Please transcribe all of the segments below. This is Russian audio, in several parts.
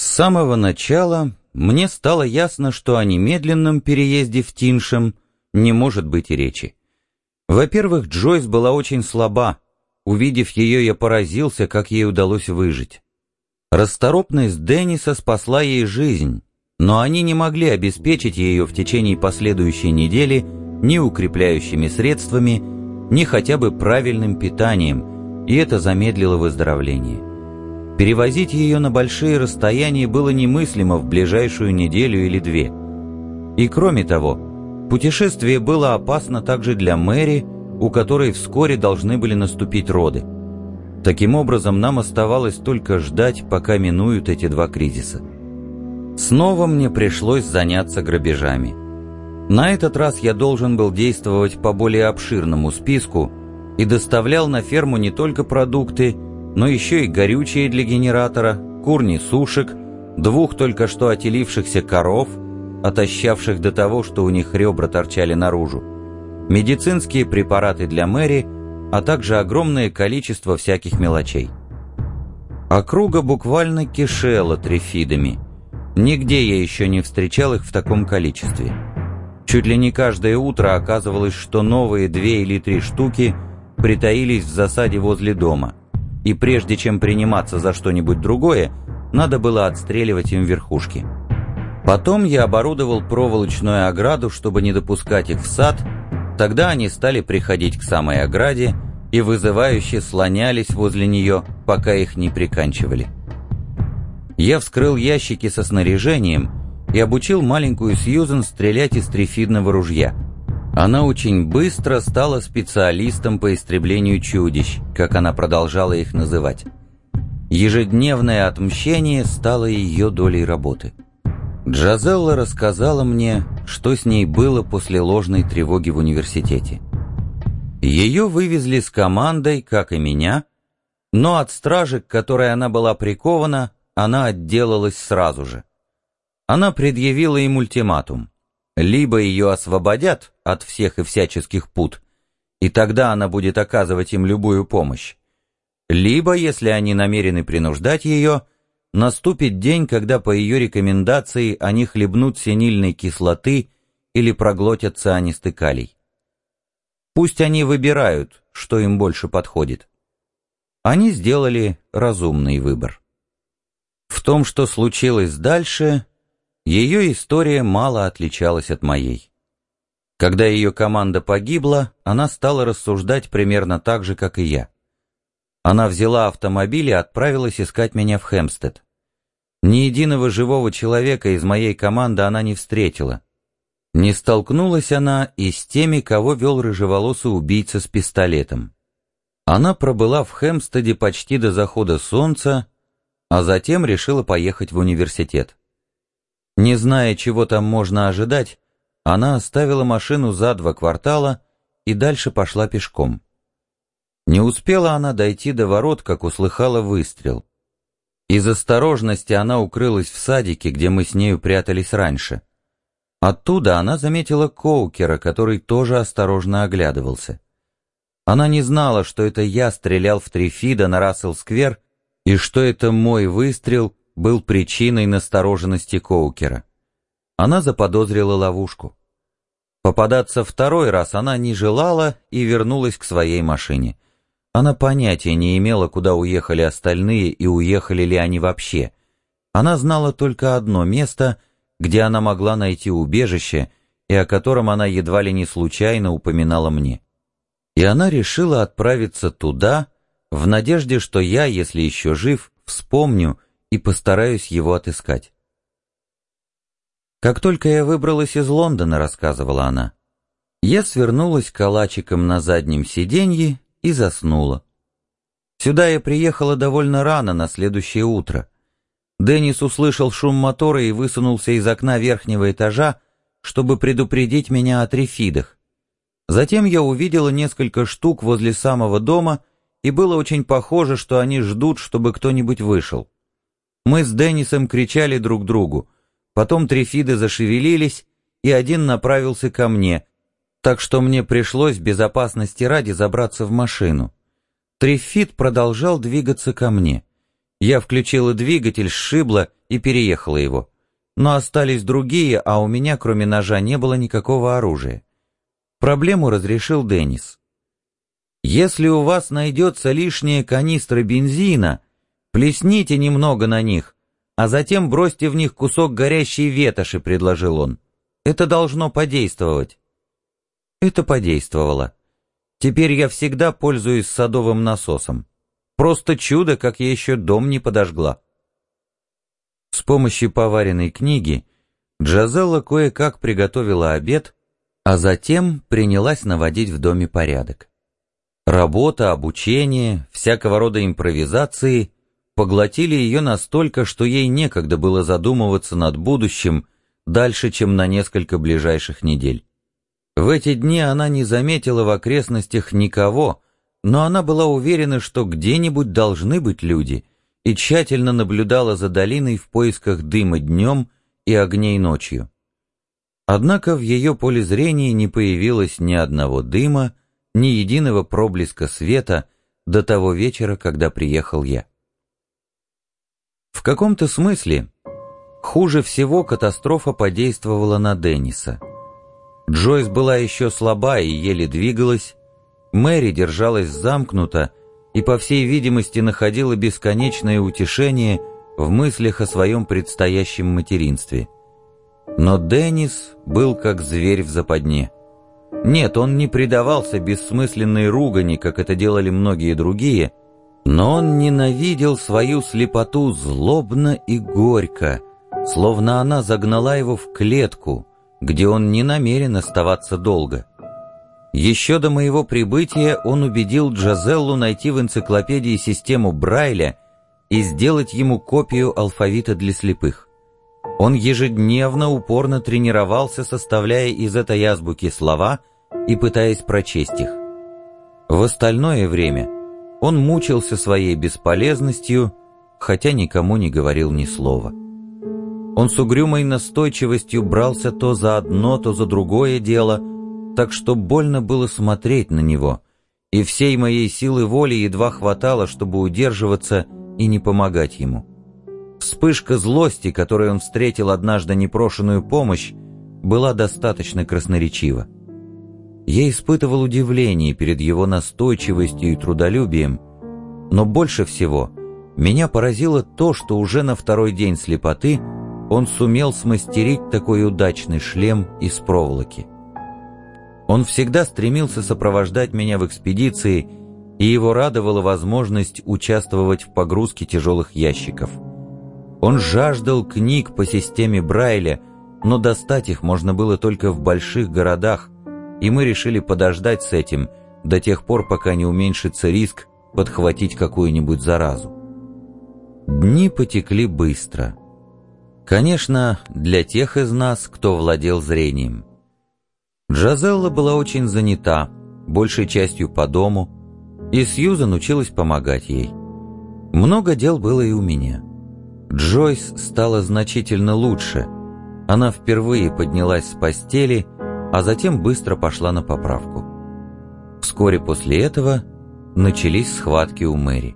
самого начала мне стало ясно, что о немедленном переезде в Тиншем не может быть и речи. Во-первых, Джойс была очень слаба. Увидев ее, я поразился, как ей удалось выжить. Расторопность Денниса спасла ей жизнь, но они не могли обеспечить ее в течение последующей недели ни укрепляющими средствами, ни хотя бы правильным питанием, и это замедлило выздоровление. Перевозить ее на большие расстояния было немыслимо в ближайшую неделю или две. И кроме того, путешествие было опасно также для Мэри, у которой вскоре должны были наступить роды. Таким образом, нам оставалось только ждать, пока минуют эти два кризиса. Снова мне пришлось заняться грабежами. На этот раз я должен был действовать по более обширному списку и доставлял на ферму не только продукты, но еще и горючее для генератора, кур-несушек, 2 только что отелившихся коров, отощавших до того, что у них ребра торчали наружу, медицинские препараты для Мэри, а также огромное количество всяких мелочей. Округа буквально кишела трифидами. Нигде я еще не встречал их в таком количестве. Чуть ли не каждое утро оказывалось, что новые 2 или 3 штуки притаились в засаде возле дома, и прежде чем приниматься за что-нибудь другое, надо было отстреливать им верхушки. Потом я оборудовал проволочную ограду, чтобы не допускать их в сад. Тогда они стали приходить к самой ограде и вызывающе слонялись возле нее, пока их не приканчивали. Я вскрыл ящики со снаряжением и обучил маленькую Сьюзен стрелять из трифидного ружья. Она очень быстро стала специалистом по истреблению чудищ, как она продолжала их называть. Ежедневное отмщение стало ее долей работы. Джазелла рассказала мне, что с ней было после ложной тревоги в университете. Ее вывезли с командой, как и меня, но от стражи, к которой она была прикована, она отделалась сразу же. Она предъявила им ультиматум. Либо ее освободят от всех и всяческих пут, и тогда она будет оказывать им любую помощь. Либо, если они намерены принуждать ее, наступит день, когда по ее рекомендации они хлебнут синильной кислоты или проглотят цианистый калий. Пусть они выбирают, что им больше подходит. Они сделали разумный выбор. В том, что случилось дальше, ее история мало отличалась от моей. Когда ее команда погибла, она стала рассуждать примерно так же, как и я. Она взяла автомобиль и отправилась искать меня в Хэмпстед. Ни единого живого человека из моей команды она не встретила. Не столкнулась она и с теми, кого вел рыжеволосый убийца с пистолетом. Она пробыла в Хэмпстеде почти до захода солнца, а затем решила поехать в университет. Не зная, чего там можно ожидать, она оставила машину за 2 квартала и дальше пошла пешком. Не успела она дойти до ворот, как услыхала выстрел. Из осторожности она укрылась в садике, где мы с нею прятались раньше. Оттуда она заметила Коукера, который тоже осторожно оглядывался. Она не знала, что это я стрелял в Трифида на Рассел-сквер, и что это мой выстрел был причиной настороженности Коукера. Она заподозрила ловушку. Попадаться второй раз она не желала и вернулась к своей машине. Она понятия не имела, куда уехали остальные и уехали ли они вообще. Она знала только одно место, где она могла найти убежище, и о котором она едва ли не случайно упоминала мне. И она решила отправиться туда, в надежде, что я, если еще жив, вспомню и постараюсь его отыскать. «Как только я выбралась из Лондона, — рассказывала она, — я свернулась калачиком на заднем сиденье и заснула. Сюда я приехала довольно рано, на следующее утро. Деннис услышал шум мотора и высунулся из окна верхнего этажа, чтобы предупредить меня о трифидах. Затем я увидела несколько штук возле самого дома, и было очень похоже, что они ждут, чтобы кто-нибудь вышел. Мы с Деннисом кричали друг другу. Потом трифиды зашевелились, и один направился ко мне, так что мне пришлось безопасности ради забраться в машину. Трифид продолжал двигаться ко мне. Я включила двигатель, сшибла и переехала его. Но остались другие, а у меня, кроме ножа, не было никакого оружия. Проблему разрешил Деннис. Если у вас найдется лишняя канистра бензина, плесните немного на них, а затем бросьте в них кусок горящей ветоши, предложил он. Это должно подействовать. Это подействовало. Теперь я всегда пользуюсь садовым насосом. Просто чудо, как я еще дом не подожгла. С помощью поваренной книги Джазелла кое-как приготовила обед, а затем принялась наводить в доме порядок. Работа, обучение, всякого рода импровизации поглотили ее настолько, что ей некогда было задумываться над будущим дальше, чем на несколько ближайших недель. В эти дни она не заметила в окрестностях никого, но она была уверена, что где-нибудь должны быть люди, и тщательно наблюдала за долиной в поисках дыма днем и огней ночью. Однако в ее поле зрения не появилось ни одного дыма, ни единого проблеска света до того вечера, когда приехал я. В каком-то смысле хуже всего катастрофа подействовала на Денниса. Джойс была еще слаба и еле двигалась, Мэри держалась замкнуто и, по всей видимости, находила бесконечное утешение в мыслях о своем предстоящем материнстве. Но Деннис был как зверь в западне. Нет, он не предавался бессмысленной ругани, как это делали многие другие, но он ненавидел свою слепоту злобно и горько, словно она загнала его в клетку, где он не намерен оставаться долго. Еще до моего прибытия он убедил Джазеллу найти в энциклопедии систему Брайля и сделать ему копию алфавита для слепых. Он ежедневно упорно тренировался, составляя из этой азбуки слова и пытаясь прочесть их. В остальное время он мучился своей бесполезностью, хотя никому не говорил ни слова. Он с угрюмой настойчивостью брался то за одно, то за другое дело, так что больно было смотреть на него, и всей моей силы воли едва хватало, чтобы удерживаться и не помогать ему. Вспышка злости, которой он встретил однажды непрошенную помощь, была достаточно красноречива. Я испытывал удивление перед его настойчивостью и трудолюбием, но больше всего меня поразило то, что уже на второй день слепоты он сумел смастерить такой удачный шлем из проволоки. Он всегда стремился сопровождать меня в экспедиции, и его радовала возможность участвовать в погрузке тяжелых ящиков. Он жаждал книг по системе Брайля, но достать их можно было только в больших городах, и мы решили подождать с этим до тех пор, пока не уменьшится риск подхватить какую-нибудь заразу. Дни потекли быстро. Конечно, для тех из нас, кто владел зрением. Джазелла была очень занята, большей частью по дому, и Сьюзан училась помогать ей. Много дел было и у меня. Джойс стала значительно лучше. Она впервые поднялась с постели, а затем быстро пошла на поправку. Вскоре после этого начались схватки у Мэри.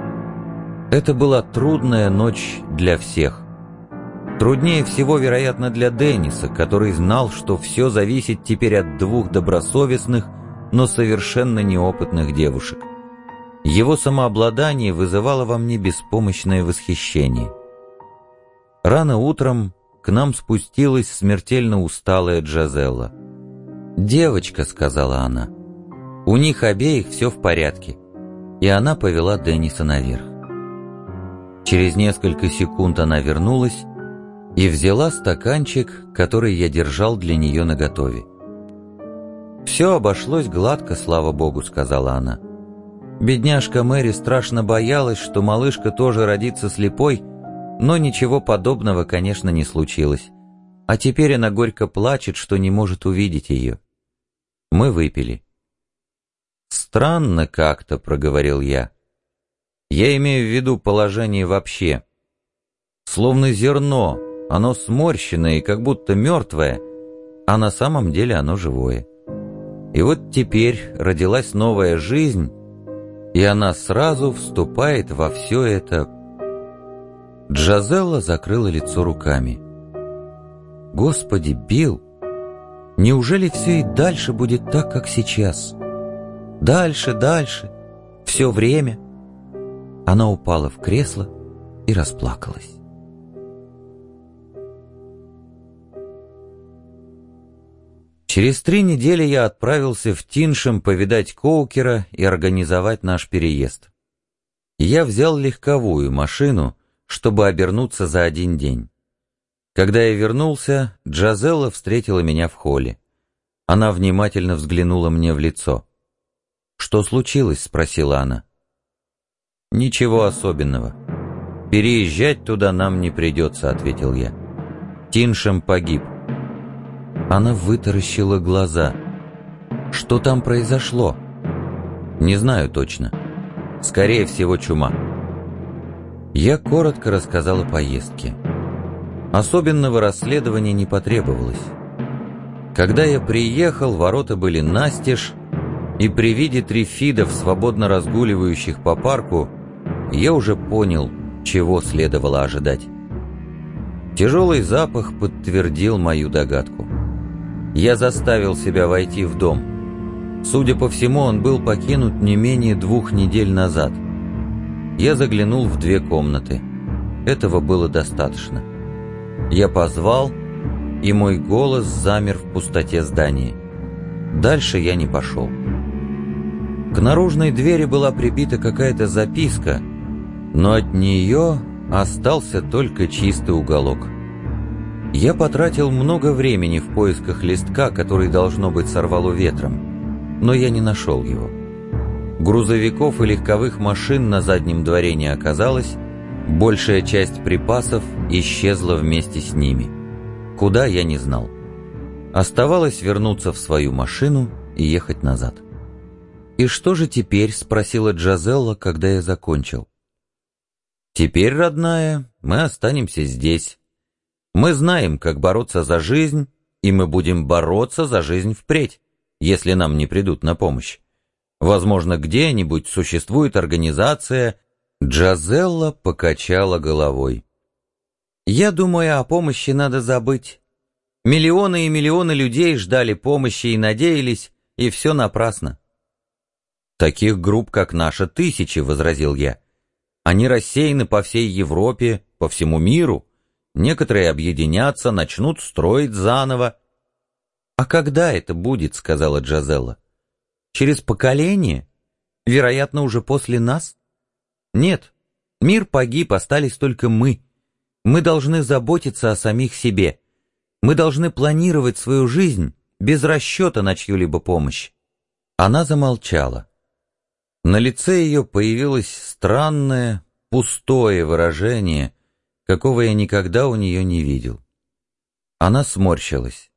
Это была трудная ночь для всех. Труднее всего, вероятно, для Денниса, который знал, что все зависит теперь от двух добросовестных, но совершенно неопытных девушек. Его самообладание вызывало во мне беспомощное восхищение. Рано утром к нам спустилась смертельно усталая Джазелла. «Девочка», — сказала она, — «у них обеих все в порядке», и она повела Денниса наверх. Через несколько секунд она вернулась и взяла стаканчик, который я держал для нее наготове. «Все обошлось гладко, слава богу», — сказала она. Бедняжка Мэри страшно боялась, что малышка тоже родится слепой, но ничего подобного, конечно, не случилось. А теперь она горько плачет, что не может увидеть ее. Мы выпили. «Странно как-то», — проговорил я. «Я имею в виду положение вообще. Словно зерно, оно сморщенное и как будто мертвое, а на самом деле оно живое. И вот теперь родилась новая жизнь, и она сразу вступает во все это Джазелла закрыла лицо руками. «Господи, Билл, неужели все и дальше будет так, как сейчас? Дальше, дальше, все время». Она упала в кресло и расплакалась. Через 3 недели я отправился в Тиншем повидать Коукера и организовать наш переезд. Я взял легковую машину, чтобы обернуться за 1 день. Когда я вернулся, Джазелла встретила меня в холле. Она внимательно взглянула мне в лицо. «Что случилось?» — спросила она. «Ничего особенного. Переезжать туда нам не придется», — ответил я. «Тиншем погиб». Она вытаращила глаза. «Что там произошло?» «Не знаю точно. Скорее всего, чума». Я коротко рассказал о поездке. Особенного расследования не потребовалось. Когда я приехал, ворота были настежь, и при виде трифидов, свободно разгуливающих по парку, я уже понял, чего следовало ожидать. Тяжелый запах подтвердил мою догадку. Я заставил себя войти в дом. Судя по всему, он был покинут не менее 2 недель назад. Я заглянул в 2 комнаты. Этого было достаточно. Я позвал, и мой голос замер в пустоте здания. Дальше я не пошел. К наружной двери была прибита какая-то записка, но от нее остался только чистый уголок. Я потратил много времени в поисках листка, который, должно быть, сорвало ветром, но я не нашел его. Грузовиков и легковых машин на заднем дворе не оказалось, большая часть припасов исчезла вместе с ними. Куда, я не знал. Оставалось вернуться в свою машину и ехать назад. «И что же теперь?» — спросила Джазелла, когда я закончил. «Теперь, родная, мы останемся здесь. Мы знаем, как бороться за жизнь, и мы будем бороться за жизнь впредь, если нам не придут на помощь. Возможно, где-нибудь существует организация...» Джазелла покачала головой. «Я думаю, о помощи надо забыть. Миллионы и миллионы людей ждали помощи и надеялись, и все напрасно». «Таких групп, как наша, 1000», — возразил я. «Они рассеяны по всей Европе, по всему миру. Некоторые объединятся, начнут строить заново». «А когда это будет?» — сказала Джазелла. «Через поколение? Вероятно, уже после нас?» «Нет, мир погиб, остались только мы. Мы должны заботиться о самих себе. Мы должны планировать свою жизнь без расчета на чью-либо помощь». Она замолчала. На лице ее появилось странное, пустое выражение, какого я никогда у нее не видел. Она сморщилась.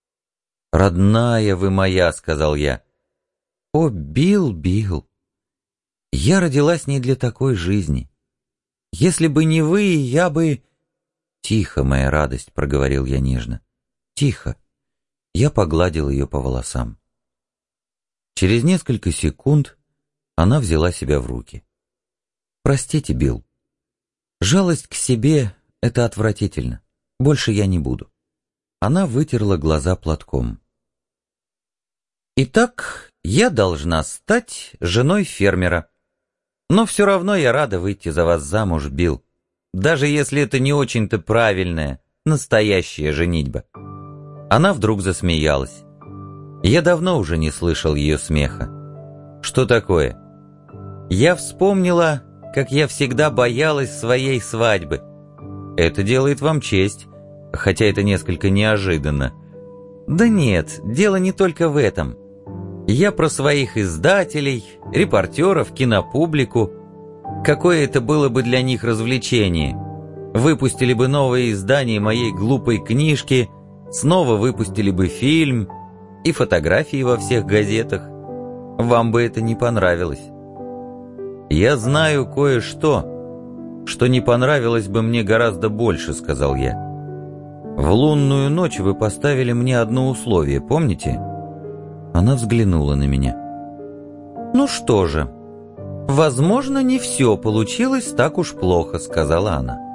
«Родная вы моя», — сказал я. «О, Билл, Билл, я родилась не для такой жизни. Если бы не вы, я бы...» «Тихо, моя радость», — проговорил я нежно. «Тихо». Я погладил ее по волосам. Через несколько секунд она взяла себя в руки. «Простите, Билл. Жалость к себе — это отвратительно. Больше я не буду». Она вытерла глаза платком. «Итак, я должна стать женой фермера. Но все равно я рада выйти за вас замуж, Билл, даже если это не очень-то правильная, настоящая женитьба». Она вдруг засмеялась. Я давно уже не слышал ее смеха. «Что такое?» «Я вспомнила, как я всегда боялась своей свадьбы. Это делает вам честь, хотя это несколько неожиданно». «Да нет, дело не только в этом. Я про своих издателей, репортеров, кинопублику. Какое это было бы для них развлечение? Выпустили бы новое издание моей глупой книжки, снова выпустили бы фильм и фотографии во всех газетах. Вам бы это не понравилось. Я знаю кое-что, что не понравилось бы мне гораздо больше», — сказал я. «В лунную ночь вы поставили мне одно условие, помните?» Она взглянула на меня. «Ну что же, возможно, не все получилось так уж плохо», — сказала она.